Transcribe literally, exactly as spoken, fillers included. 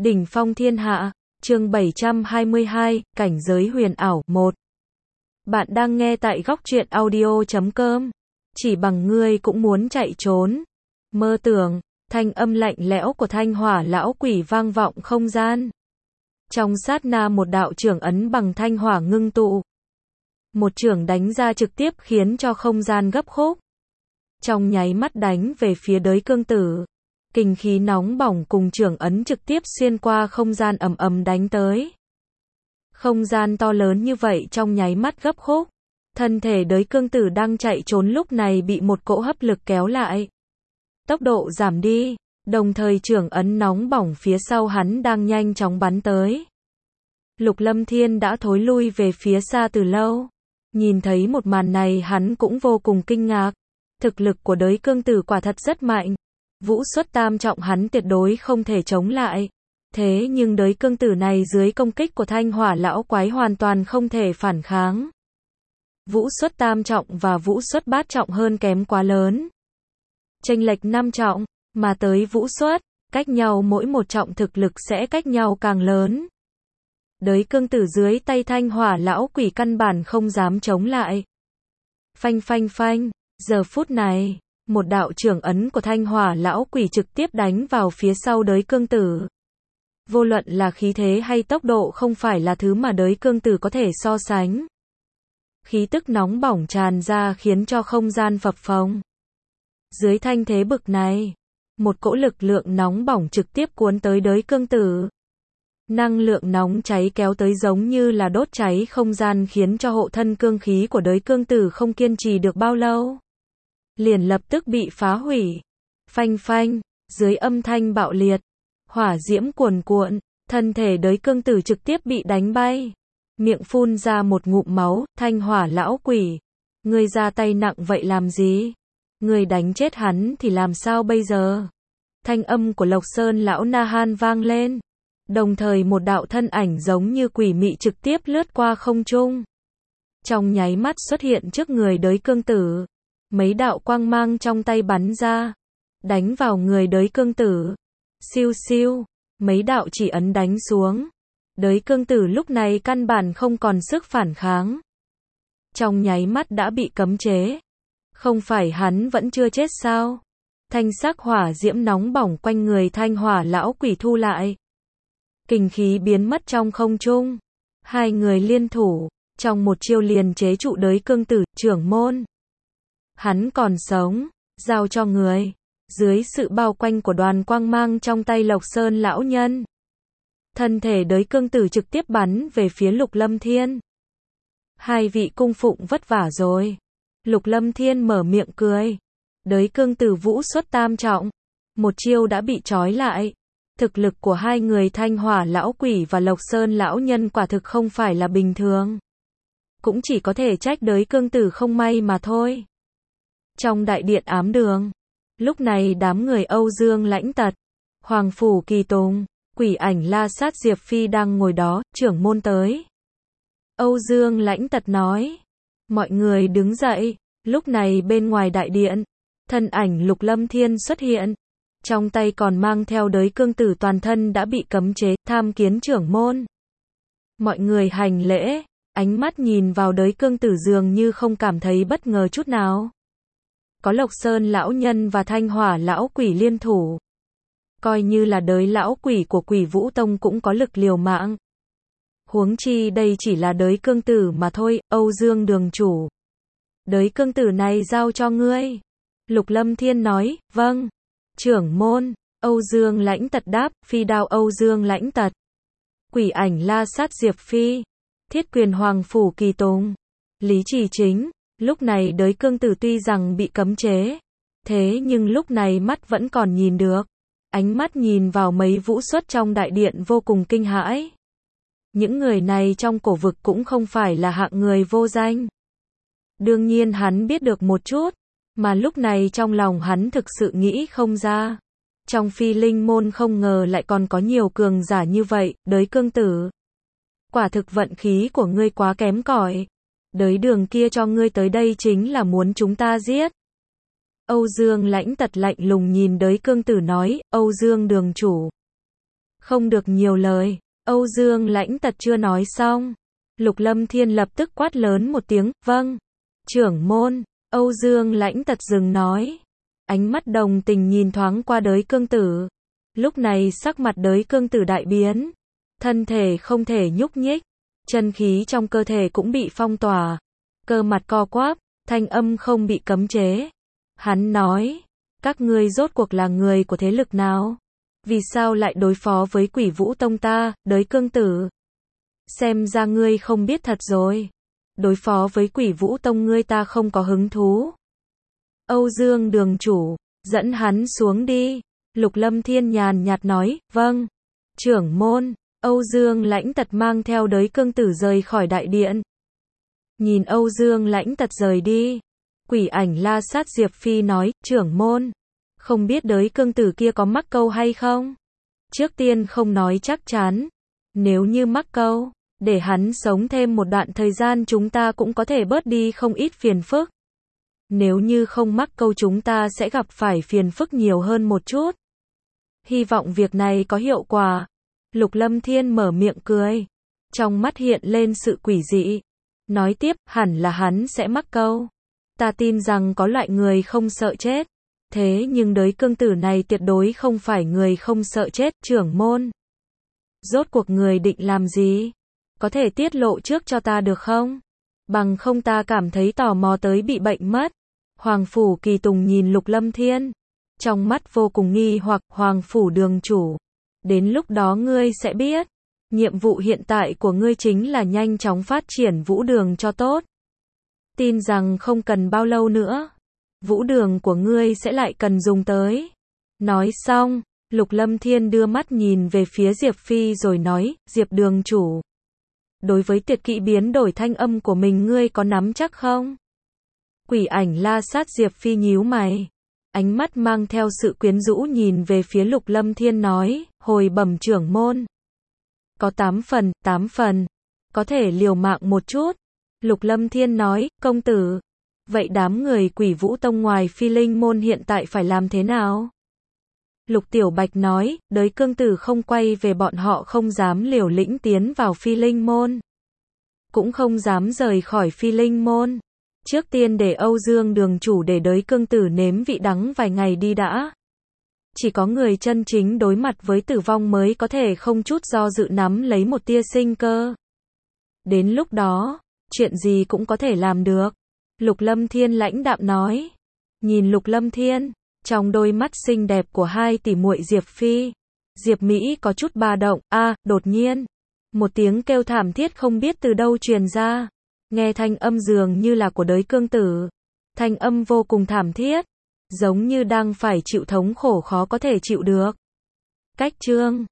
Đỉnh phong thiên hạ, chương bảy trăm hai mươi hai, cảnh giới huyền ảo, một. Bạn đang nghe tại góc truyện audio chấm com. Chỉ bằng ngươi cũng muốn chạy trốn. Mơ tưởng, thanh âm lạnh lẽo của Thanh Hỏa lão quỷ vang vọng không gian. Trong sát na một đạo trưởng ấn bằng thanh hỏa ngưng tụ. Một chưởng đánh ra trực tiếp khiến cho không gian gấp khúc. Trong nháy mắt đánh về phía đới cương tử. Kình khí nóng bỏng cùng chưởng ấn trực tiếp xuyên qua không gian ầm ầm đánh tới. Không gian to lớn như vậy trong nháy mắt gấp khúc. Thân thể đới cương tử đang chạy trốn lúc này bị một cỗ hấp lực kéo lại. Tốc độ giảm đi, đồng thời chưởng ấn nóng bỏng phía sau hắn đang nhanh chóng bắn tới. Lục Lâm Thiên đã thối lui về phía xa từ lâu. Nhìn thấy một màn này hắn cũng vô cùng kinh ngạc. Thực lực của đới cương tử quả thật rất mạnh. Vũ xuất tam trọng hắn tuyệt đối không thể chống lại. Thế nhưng đới cương tử này dưới công kích của thanh hỏa lão quái hoàn toàn không thể phản kháng. Vũ xuất tam trọng và vũ xuất bát trọng hơn kém quá lớn. Chênh lệch năm trọng, mà tới vũ xuất, cách nhau mỗi một trọng thực lực sẽ cách nhau càng lớn. Đới cương tử dưới tay thanh hỏa lão quỷ căn bản không dám chống lại. Phanh phanh phanh, giờ phút này, một đạo trưởng ấn của thanh hỏa lão quỷ trực tiếp đánh vào phía sau đới cương tử. Vô luận là khí thế hay tốc độ không phải là thứ mà đới cương tử có thể so sánh. Khí tức nóng bỏng tràn ra khiến cho không gian phập phồng. Dưới thanh thế bực này, một cỗ lực lượng nóng bỏng trực tiếp cuốn tới đới cương tử. Năng lượng nóng cháy kéo tới giống như là đốt cháy không gian khiến cho hộ thân cương khí của đới cương tử không kiên trì được bao lâu. Liền lập tức bị phá hủy. Phanh phanh, dưới âm thanh bạo liệt, hỏa diễm cuồn cuộn, thân thể đới cương tử trực tiếp bị đánh bay. Miệng phun ra một ngụm máu, thanh hỏa lão quỷ. Ngươi ra tay nặng vậy làm gì? Ngươi đánh chết hắn thì làm sao bây giờ? Thanh âm của Lộc Sơn lão Na Han vang lên. Đồng thời một đạo thân ảnh giống như quỷ mị trực tiếp lướt qua không trung. Trong nháy mắt xuất hiện trước người đới cương tử. Mấy đạo quang mang trong tay bắn ra. Đánh vào người đới cương tử. Siêu siêu, mấy đạo chỉ ấn đánh xuống. Đới cương tử lúc này căn bản không còn sức phản kháng. Trong nháy mắt đã bị cấm chế. Không phải hắn vẫn chưa chết sao? Thanh sắc hỏa diễm nóng bỏng quanh người thanh hỏa lão quỷ thu lại. Kình khí biến mất trong không trung. Hai người liên thủ, trong một chiêu liền chế trụ đới cương tử, trưởng môn. Hắn còn sống, giao cho người. Dưới sự bao quanh của đoàn quang mang trong tay Lộc Sơn lão nhân. Thân thể đới cương tử trực tiếp bắn về phía Lục Lâm Thiên. Hai vị cung phụng vất vả rồi. Lục Lâm Thiên mở miệng cười. Đới cương tử vũ xuất tam trọng. Một chiêu đã bị trói lại. Thực lực của hai người thanh hỏa lão quỷ và Lộc Sơn lão nhân quả thực không phải là bình thường. Cũng chỉ có thể trách đới cương tử không may mà thôi. Trong đại điện ám đường. Lúc này đám người Âu Dương Lãnh Tật, Hoàng Phủ Kỳ Tùng, Quỷ Ảnh La Sát Diệp Phi đang ngồi đó, trưởng môn tới. Âu Dương Lãnh Tật nói. Mọi người đứng dậy, lúc này bên ngoài đại điện, thân ảnh Lục Lâm Thiên xuất hiện. Trong tay còn mang theo đới cương tử toàn thân đã bị cấm chế, tham kiến trưởng môn. Mọi người hành lễ, ánh mắt nhìn vào đới cương tử dường như không cảm thấy bất ngờ chút nào. Có Lộc Sơn lão nhân và thanh hỏa lão quỷ liên thủ. Coi như là đới lão quỷ của Quỷ Vũ Tông cũng có lực liều mạng. Huống chi đây chỉ là đới cương tử mà thôi, Âu Dương đường chủ. Đới cương tử này giao cho ngươi. Lục Lâm Thiên nói, vâng. Trưởng môn, Âu Dương Lãnh Tật đáp, phi đao Âu Dương Lãnh Tật. Quỷ Ảnh La Sát Diệp Phi. Thiết quyền Hoàng Phủ Kỳ Tùng. Lý Trì Chính. Lúc này đới cương tử tuy rằng bị cấm chế. Thế nhưng lúc này mắt vẫn còn nhìn được. Ánh mắt nhìn vào mấy vũ xuất trong đại điện vô cùng kinh hãi. Những người này trong cổ vực cũng không phải là hạng người vô danh. Đương nhiên hắn biết được một chút. Mà lúc này trong lòng hắn thực sự nghĩ không ra. Trong Phi Linh môn không ngờ lại còn có nhiều cường giả như vậy, đới cương tử. Quả thực vận khí của ngươi quá kém cỏi. Đới đường kia cho ngươi tới đây chính là muốn chúng ta giết. Âu Dương Lãnh Tật lạnh lùng nhìn đới cương tử nói, Âu Dương đường chủ. Không được nhiều lời. Âu Dương Lãnh Tật chưa nói xong. Lục Lâm Thiên lập tức quát lớn một tiếng, vâng. Trưởng môn. Âu Dương Lãnh Tật dừng nói. Ánh mắt đồng tình nhìn thoáng qua Đới Cương Tử. Lúc này sắc mặt Đới Cương Tử đại biến. Thân thể không thể nhúc nhích. Chân khí trong cơ thể cũng bị phong tỏa. Cơ mặt co quắp, thanh âm không bị cấm chế. Hắn nói, các ngươi rốt cuộc là người của thế lực nào? Vì sao lại đối phó với Quỷ Vũ Tông ta, Đới Cương Tử? Xem ra ngươi không biết thật rồi. Đối phó với Quỷ Vũ Tông ngươi ta không có hứng thú. Âu Dương đường chủ, dẫn hắn xuống đi. Lục Lâm Thiên nhàn nhạt nói, vâng. Trưởng môn. Âu Dương Lãnh Tật mang theo Đới Cương Tử rời khỏi đại điện. Nhìn Âu Dương Lãnh Tật rời đi, Quỷ Ảnh La Sát Diệp Phi nói, trưởng môn, không biết Đới Cương Tử kia có mắc câu hay không? Trước tiên không nói chắc chắn, nếu như mắc câu, để hắn sống thêm một đoạn thời gian chúng ta cũng có thể bớt đi không ít phiền phức. Nếu như không mắc câu chúng ta sẽ gặp phải phiền phức nhiều hơn một chút. Hy vọng việc này có hiệu quả. Lục Lâm Thiên mở miệng cười, trong mắt hiện lên sự quỷ dị. Nói tiếp, hẳn là hắn sẽ mắc câu. Ta tin rằng có loại người không sợ chết. Thế nhưng Đới Cương Tử này tuyệt đối không phải người không sợ chết, trưởng môn. Rốt cuộc người định làm gì? Có thể tiết lộ trước cho ta được không? Bằng không ta cảm thấy tò mò tới bị bệnh mất. Hoàng Phủ Kỳ Tùng nhìn Lục Lâm Thiên, trong mắt vô cùng nghi hoặc, Hoàng Phủ đường chủ. Đến lúc đó ngươi sẽ biết. Nhiệm vụ hiện tại của ngươi chính là nhanh chóng phát triển vũ đường cho tốt. Tin rằng không cần bao lâu nữa, vũ đường của ngươi sẽ lại cần dùng tới. Nói xong, Lục Lâm Thiên đưa mắt nhìn về phía Diệp Phi rồi nói, Diệp đường chủ. Đối với tuyệt kỹ biến đổi thanh âm của mình ngươi có nắm chắc không? Quỷ Ảnh La Sát Diệp Phi nhíu mày. Ánh mắt mang theo sự quyến rũ nhìn về phía Lục Lâm Thiên nói, hồi bẩm trưởng môn. Có tám phần, tám phần. Có thể liều mạng một chút. Lục Lâm Thiên nói, công tử. Vậy đám người Quỷ Vũ Tông ngoài Phi Linh môn hiện tại phải làm thế nào? Lục Tiểu Bạch nói, Đới Cương Tử không quay về bọn họ không dám liều lĩnh tiến vào Phi Linh môn. Cũng không dám rời khỏi Phi Linh môn. Trước tiên để Âu Dương đường chủ để Đới Cương Tử nếm vị đắng vài ngày đi đã. Chỉ có người chân chính đối mặt với tử vong mới có thể không chút do dự nắm lấy một tia sinh cơ. Đến lúc đó, chuyện gì cũng có thể làm được. Lục Lâm Thiên lãnh đạm nói. Nhìn Lục Lâm Thiên, trong đôi mắt xinh đẹp của hai tỷ muội Diệp Phi, Diệp Mỹ có chút ba động. A, à, đột nhiên, một tiếng kêu thảm thiết không biết từ đâu truyền ra. Nghe thanh âm dường như là của Đới Cương Tử. Thanh âm vô cùng thảm thiết, giống như đang phải chịu thống khổ khó có thể chịu được. Cách chương